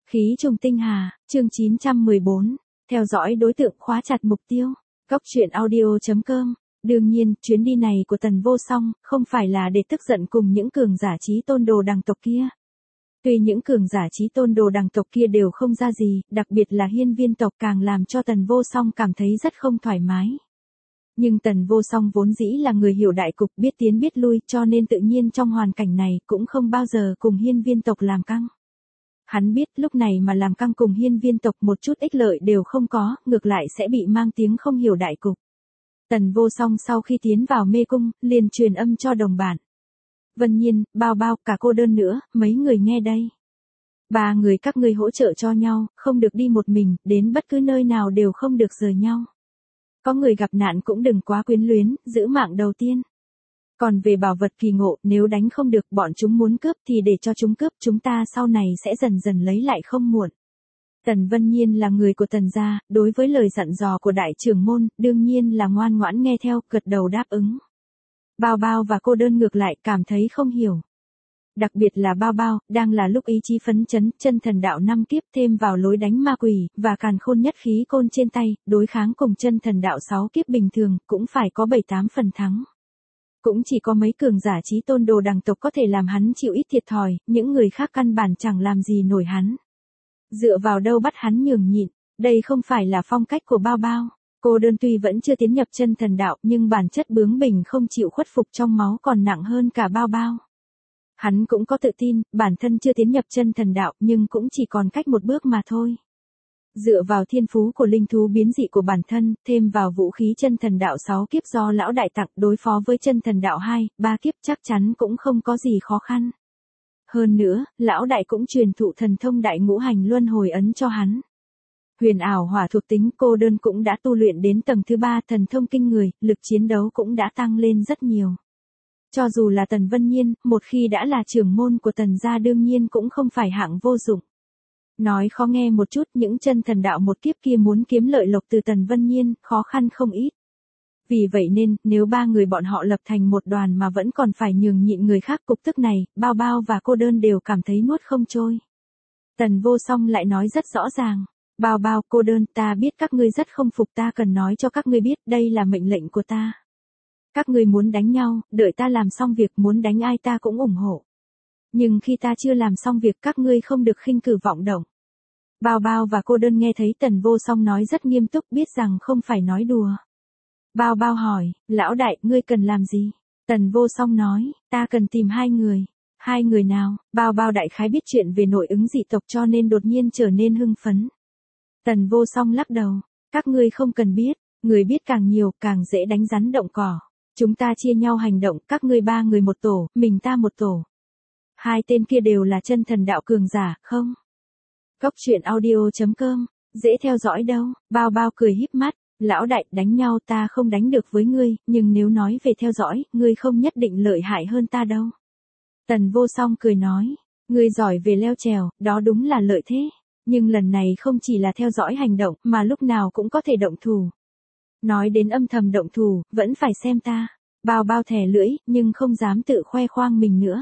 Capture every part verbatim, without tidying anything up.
Khí trùng tinh hà, chương chín trăm mười bốn, theo dõi đối tượng khóa chặt mục tiêu. Cốc truyện audio chấm com. Đương nhiên, chuyến đi này của Tần Vô Song, không phải là để tức giận cùng những cường giả chí tôn đồ đằng tộc kia. Tuy những cường giả chí tôn đồ đằng tộc kia đều không ra gì, đặc biệt là hiên viên tộc càng làm cho Tần Vô Song cảm thấy rất không thoải mái. Nhưng Tần Vô Song vốn dĩ là người hiểu đại cục, biết tiến biết lui, cho nên tự nhiên trong hoàn cảnh này cũng không bao giờ cùng hiên viên tộc làm căng. Hắn biết lúc này mà làm căng cùng hiên viên tộc một chút ích lợi đều không có, ngược lại sẽ bị mang tiếng không hiểu đại cục. Tần Vô Song sau khi tiến vào mê cung, liền truyền âm cho đồng bạn. Vân Nhiên, Bao Bao, cả cô đơn nữa, mấy người nghe đây. Ba người các ngươi hỗ trợ cho nhau, không được đi một mình, đến bất cứ nơi nào đều không được rời nhau. Có người gặp nạn cũng đừng quá quyến luyến, giữ mạng đầu tiên. Còn về bảo vật kỳ ngộ, nếu đánh không được bọn chúng muốn cướp thì để cho chúng cướp, chúng ta sau này sẽ dần dần lấy lại không muộn. Tần Vân Nhiên là người của Tần gia, đối với lời dặn dò của đại trưởng môn, đương nhiên là ngoan ngoãn nghe theo, gật đầu đáp ứng. Bao Bao và cô đơn ngược lại cảm thấy không hiểu. Đặc biệt là Bao Bao, đang là lúc ý chí phấn chấn, chân thần đạo năm kiếp thêm vào lối đánh ma quỷ, và càn khôn nhất khí côn trên tay, đối kháng cùng chân thần đạo sáu kiếp bình thường, cũng phải có bảy tám phần thắng. Cũng chỉ có mấy cường giả chí tôn đồ đằng tộc có thể làm hắn chịu ít thiệt thòi, những người khác căn bản chẳng làm gì nổi hắn. Dựa vào đâu bắt hắn nhường nhịn, đây không phải là phong cách của Bao Bao. Cô đơn tuy vẫn chưa tiến nhập chân thần đạo nhưng bản chất bướng bỉnh không chịu khuất phục trong máu còn nặng hơn cả Bao Bao. Hắn cũng có tự tin, bản thân chưa tiến nhập chân thần đạo nhưng cũng chỉ còn cách một bước mà thôi. Dựa vào thiên phú của linh thú biến dị của bản thân, thêm vào vũ khí chân thần đạo sáu kiếp do lão đại tặng đối phó với chân thần đạo hai, ba kiếp chắc chắn cũng không có gì khó khăn. Hơn nữa, lão đại cũng truyền thụ thần thông đại ngũ hành luân hồi ấn cho hắn. Huyền ảo hỏa thuộc tính cô đơn cũng đã tu luyện đến tầng thứ ba, thần thông kinh người, lực chiến đấu cũng đã tăng lên rất nhiều. Cho dù là Tần Vân Nhiên, một khi đã là trưởng môn của Tần gia đương nhiên cũng không phải hạng vô dụng. Nói khó nghe một chút, những chân thần đạo một kiếp kia muốn kiếm lợi lộc từ Tần Vân Nhiên, khó khăn không ít. Vì vậy nên, nếu ba người bọn họ lập thành một đoàn mà vẫn còn phải nhường nhịn người khác, cục tức này, Bao Bao và cô đơn đều cảm thấy nuốt không trôi. Tần Vô Song lại nói rất rõ ràng. Bao Bao, cô đơn, ta biết các ngươi rất không phục, ta cần nói cho các ngươi biết, đây là mệnh lệnh của ta. Các ngươi muốn đánh nhau, đợi ta làm xong việc, muốn đánh ai ta cũng ủng hộ. Nhưng khi ta chưa làm xong việc các ngươi không được khinh cử vọng động. Bao Bao và cô đơn nghe thấy Tần Vô Song nói rất nghiêm túc, biết rằng không phải nói đùa. Bao Bao hỏi, lão đại, ngươi cần làm gì? Tần Vô Song nói, ta cần tìm hai người. Hai người nào? Bao Bao đại khái biết chuyện về nội ứng dị tộc cho nên đột nhiên trở nên hưng phấn. Tần Vô Song lắc đầu, các ngươi không cần biết, người biết càng nhiều càng dễ đánh rắn động cỏ. Chúng ta chia nhau hành động, các ngươi ba người một tổ, mình ta một tổ. Hai tên kia đều là chân thần đạo cường giả, không? Cốc truyện audio chấm com, dễ theo dõi đâu. Bao Bao cười híp mắt, lão đại, đánh nhau ta không đánh được với ngươi, nhưng nếu nói về theo dõi, ngươi không nhất định lợi hại hơn ta đâu. Tần Vô Song cười nói, ngươi giỏi về leo trèo, đó đúng là lợi thế. Nhưng lần này không chỉ là theo dõi hành động, mà lúc nào cũng có thể động thủ. Nói đến âm thầm động thủ, vẫn phải xem ta. Bao Bao thè lưỡi, nhưng không dám tự khoe khoang mình nữa.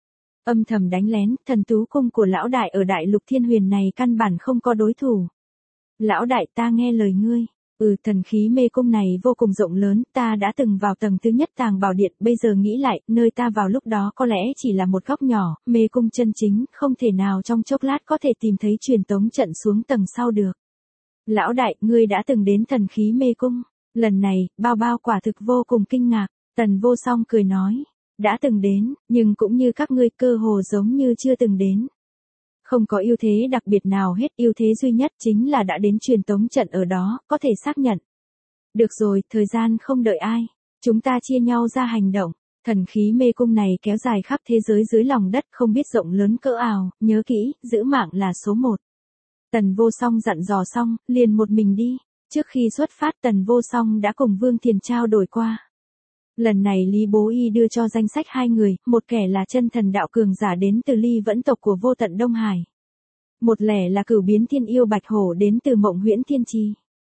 Âm thầm đánh lén, thần tú cung của lão đại ở đại lục thiên huyền này căn bản không có đối thủ. Lão đại, ta nghe lời ngươi. Ừ, thần khí mê cung này vô cùng rộng lớn, ta đã từng vào tầng thứ nhất tàng bảo điện, bây giờ nghĩ lại, nơi ta vào lúc đó có lẽ chỉ là một góc nhỏ, mê cung chân chính, không thể nào trong chốc lát có thể tìm thấy truyền tống trận xuống tầng sau được. Lão đại, ngươi đã từng đến thần khí mê cung. Lần này, Bao Bao quả thực vô cùng kinh ngạc. Tần Vô Song cười nói, đã từng đến, nhưng cũng như các ngươi cơ hồ giống như chưa từng đến. Không có ưu thế đặc biệt nào hết, ưu thế duy nhất chính là đã đến truyền tống trận ở đó, có thể xác nhận. Được rồi, thời gian không đợi ai. Chúng ta chia nhau ra hành động. Thần khí mê cung này kéo dài khắp thế giới dưới lòng đất, không biết rộng lớn cỡ ào, nhớ kỹ, giữ mạng là số một. Tần Vô Song dặn dò xong, liền một mình đi. Trước khi xuất phát Tần Vô Song đã cùng Vương Thiền trao đổi qua. Lần này Lý Bố Y đưa cho danh sách hai người, một kẻ là chân thần đạo cường giả đến từ Ly Vẫn tộc của Vô Tận Đông Hải. Một lẻ là cửu biến thiên yêu Bạch Hổ đến từ Mộng Huyễn Thiên Trì.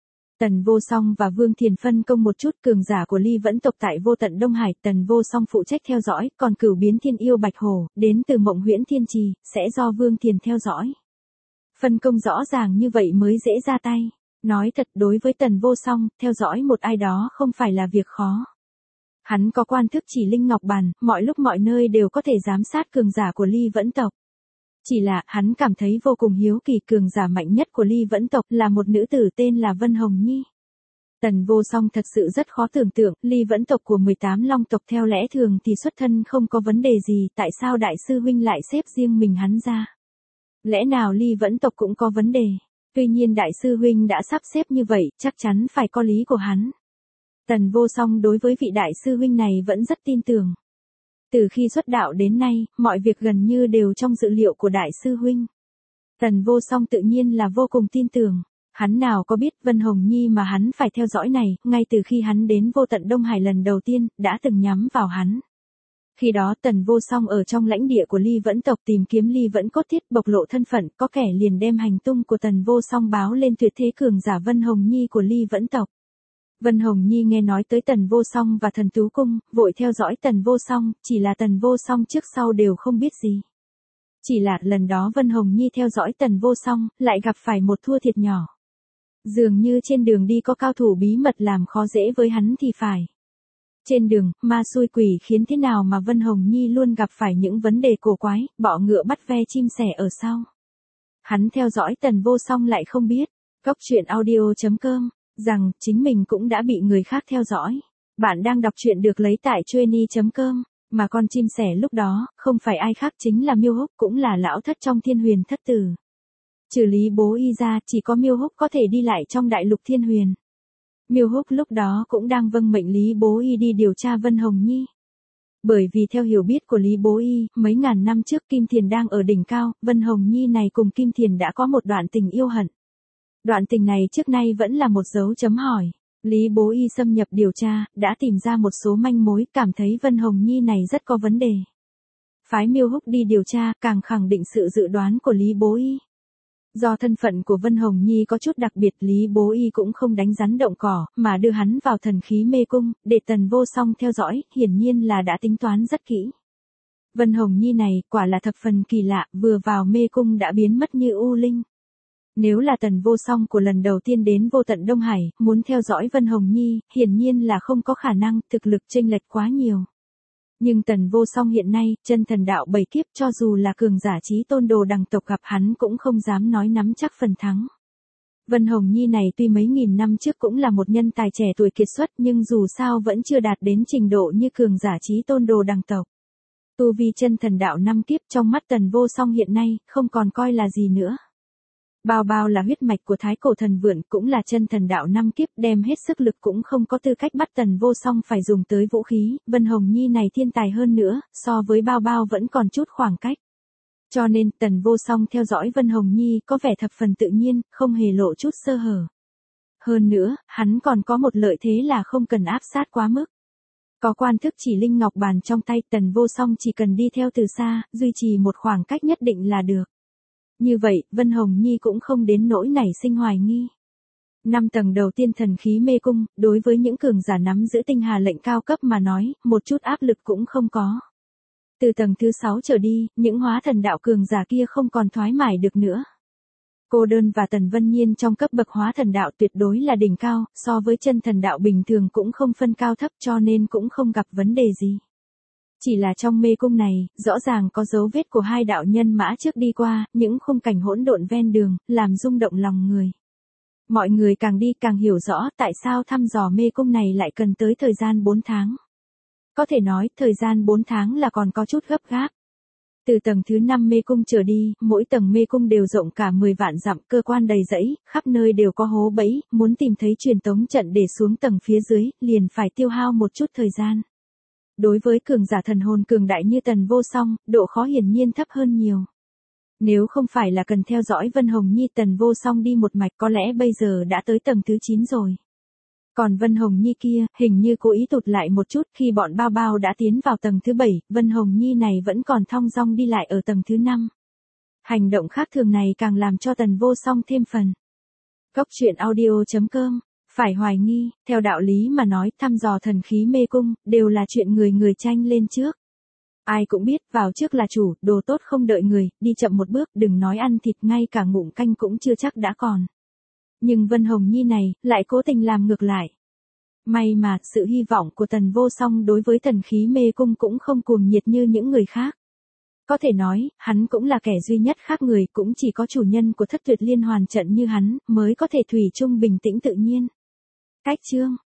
Tần Vô Song và Vương Thiền phân công một chút, cường giả của Ly Vẫn tộc tại Vô Tận Đông Hải, Tần Vô Song phụ trách theo dõi, còn cửu biến thiên yêu Bạch Hổ, đến từ Mộng Huyễn Thiên Trì, sẽ do Vương Thiền theo dõi. Phân công rõ ràng như vậy mới dễ ra tay. Nói thật đối với Tần Vô Song, theo dõi một ai đó không phải là việc khó. Hắn có quan thức chỉ linh ngọc bàn, mọi lúc mọi nơi đều có thể giám sát cường giả của Ly Vẫn tộc. Chỉ là, hắn cảm thấy vô cùng hiếu kỳ cường giả mạnh nhất của Ly Vẫn tộc là một nữ tử tên là Vân Hồng Nhi. Tần Vô Song thật sự rất khó tưởng tượng, Ly Vẫn tộc của mười tám long tộc theo lẽ thường thì xuất thân không có vấn đề gì, tại sao đại sư huynh lại xếp riêng mình hắn ra? Lẽ nào Ly Vẫn tộc cũng có vấn đề? Tuy nhiên đại sư huynh đã sắp xếp như vậy, chắc chắn phải có lý của hắn. Tần Vô Song đối với vị đại sư huynh này vẫn rất tin tưởng. Từ khi xuất đạo đến nay, mọi việc gần như đều trong dự liệu của đại sư huynh. Tần Vô Song tự nhiên là vô cùng tin tưởng. Hắn nào có biết Vân Hồng Nhi mà hắn phải theo dõi này, ngay từ khi hắn đến Vô Tận Đông Hải lần đầu tiên, đã từng nhắm vào hắn. Khi đó Tần Vô Song ở trong lãnh địa của Ly Vẫn tộc tìm kiếm Ly Vẫn cốt thiết bộc lộ thân phận, có kẻ liền đem hành tung của Tần Vô Song báo lên tuyệt thế cường giả Vân Hồng Nhi của Ly Vẫn tộc. Vân Hồng Nhi nghe nói tới Tần Vô Song và Thần Tú Cung, vội theo dõi Tần Vô Song, chỉ là Tần Vô Song trước sau đều không biết gì. Chỉ là lần đó Vân Hồng Nhi theo dõi Tần Vô Song, lại gặp phải một thua thiệt nhỏ. Dường như trên đường đi có cao thủ bí mật làm khó dễ với hắn thì phải. Trên đường, ma xui quỷ khiến thế nào mà Vân Hồng Nhi luôn gặp phải những vấn đề cổ quái, bọ ngựa bắt ve chim sẻ ở sau. Hắn theo dõi Tần Vô Song lại không biết. Cốc truyện audio chấm com rằng chính mình cũng đã bị người khác theo dõi. Bạn đang đọc truyện được lấy tại trueni chấm com, mà con chim sẻ lúc đó, không phải ai khác chính là Miêu Húc, cũng là lão thất trong Thiên Huyền thất tử. Trừ Lý Bố Y ra, chỉ có Miêu Húc có thể đi lại trong đại lục Thiên Huyền. Miêu Húc lúc đó cũng đang vâng mệnh Lý Bố Y đi điều tra Vân Hồng Nhi. Bởi vì theo hiểu biết của Lý Bố Y, mấy ngàn năm trước Kim Thiền đang ở đỉnh cao, Vân Hồng Nhi này cùng Kim Thiền đã có một đoạn tình yêu hận. Đoạn tình này trước nay vẫn là một dấu chấm hỏi. Lý Bố Y xâm nhập điều tra, đã tìm ra một số manh mối, cảm thấy Vân Hồng Nhi này rất có vấn đề. Phái Miêu Húc đi điều tra, càng khẳng định sự dự đoán của Lý Bố Y. Do thân phận của Vân Hồng Nhi có chút đặc biệt, Lý Bố Y cũng không đánh rắn động cỏ, mà đưa hắn vào thần khí mê cung, để Tần Vô Song theo dõi, hiển nhiên là đã tính toán rất kỹ. Vân Hồng Nhi này, quả là thập phần kỳ lạ, vừa vào mê cung đã biến mất như u linh. Nếu là Tần Vô Song của lần đầu tiên đến Vô Tận Đông Hải, muốn theo dõi Vân Hồng Nhi, hiển nhiên là không có khả năng, thực lực chênh lệch quá nhiều. Nhưng Tần Vô Song hiện nay, chân thần đạo bảy kiếp, cho dù là cường giả chí tôn đồ đằng tộc gặp hắn cũng không dám nói nắm chắc phần thắng. Vân Hồng Nhi này tuy mấy nghìn năm trước cũng là một nhân tài trẻ tuổi kiệt xuất, nhưng dù sao vẫn chưa đạt đến trình độ như cường giả chí tôn đồ đằng tộc. Tu vi chân thần đạo năm kiếp trong mắt Tần Vô Song hiện nay, không còn coi là gì nữa. Bao bao là huyết mạch của Thái Cổ Thần Vượn, cũng là chân thần đạo năm kiếp, đem hết sức lực cũng không có tư cách bắt Tần Vô Song phải dùng tới vũ khí. Vân Hồng Nhi này thiên tài hơn nữa, so với bao bao vẫn còn chút khoảng cách. Cho nên Tần Vô Song theo dõi Vân Hồng Nhi có vẻ thập phần tự nhiên, không hề lộ chút sơ hở. Hơn nữa, hắn còn có một lợi thế là không cần áp sát quá mức. Có quan thức chỉ linh ngọc bàn trong tay, Tần Vô Song chỉ cần đi theo từ xa, duy trì một khoảng cách nhất định là được. Như vậy, Vân Hồng Nhi cũng không đến nỗi nảy sinh hoài nghi. Năm tầng đầu tiên thần khí mê cung, đối với những cường giả nắm giữ tinh hà lệnh cao cấp mà nói, một chút áp lực cũng không có. Từ tầng thứ sáu trở đi, những hóa thần đạo cường giả kia không còn thoái mải được nữa. Cô đơn và Tần Vân Nhiên trong cấp bậc hóa thần đạo tuyệt đối là đỉnh cao, so với chân thần đạo bình thường cũng không phân cao thấp, cho nên cũng không gặp vấn đề gì. Chỉ là trong mê cung này, rõ ràng có dấu vết của hai đạo nhân mã trước đi qua, những khung cảnh hỗn độn ven đường, làm rung động lòng người. Mọi người càng đi càng hiểu rõ tại sao thăm dò mê cung này lại cần tới thời gian bốn tháng. Có thể nói, thời gian bốn tháng là còn có chút gấp gáp. Từ tầng thứ năm mê cung trở đi, mỗi tầng mê cung đều rộng cả mười vạn dặm, cơ quan đầy rẫy, khắp nơi đều có hố bẫy, muốn tìm thấy truyền tống trận để xuống tầng phía dưới, liền phải tiêu hao một chút thời gian. Đối với cường giả thần hồn cường đại như Tần Vô Song, độ khó hiển nhiên thấp hơn nhiều. Nếu không phải là cần theo dõi Vân Hồng Nhi, Tần Vô Song đi một mạch có lẽ bây giờ đã tới tầng thứ chín rồi. Còn Vân Hồng Nhi kia, hình như cố ý tụt lại một chút, khi bọn bao bao đã tiến vào tầng thứ bảy, Vân Hồng Nhi này vẫn còn thong dong đi lại ở tầng thứ năm. Hành động khác thường này càng làm cho Tần Vô Song thêm phần. Cốc truyện audio chấm com Phải hoài nghi, theo đạo lý mà nói, thăm dò thần khí mê cung, đều là chuyện người người tranh lên trước. Ai cũng biết, vào trước là chủ, đồ tốt không đợi người, đi chậm một bước, đừng nói ăn thịt, ngay cả ngụm canh cũng chưa chắc đã còn. Nhưng Vân Hồng Nhi này, lại cố tình làm ngược lại. May mà, sự hy vọng của Tần Vô Song đối với Tần Khí Mê Cung cũng không cuồng nhiệt như những người khác. Có thể nói, hắn cũng là kẻ duy nhất khác người, cũng chỉ có chủ nhân của Thất Tuyệt Liên Hoàn trận như hắn, mới có thể thủy chung bình tĩnh tự nhiên. Cách chương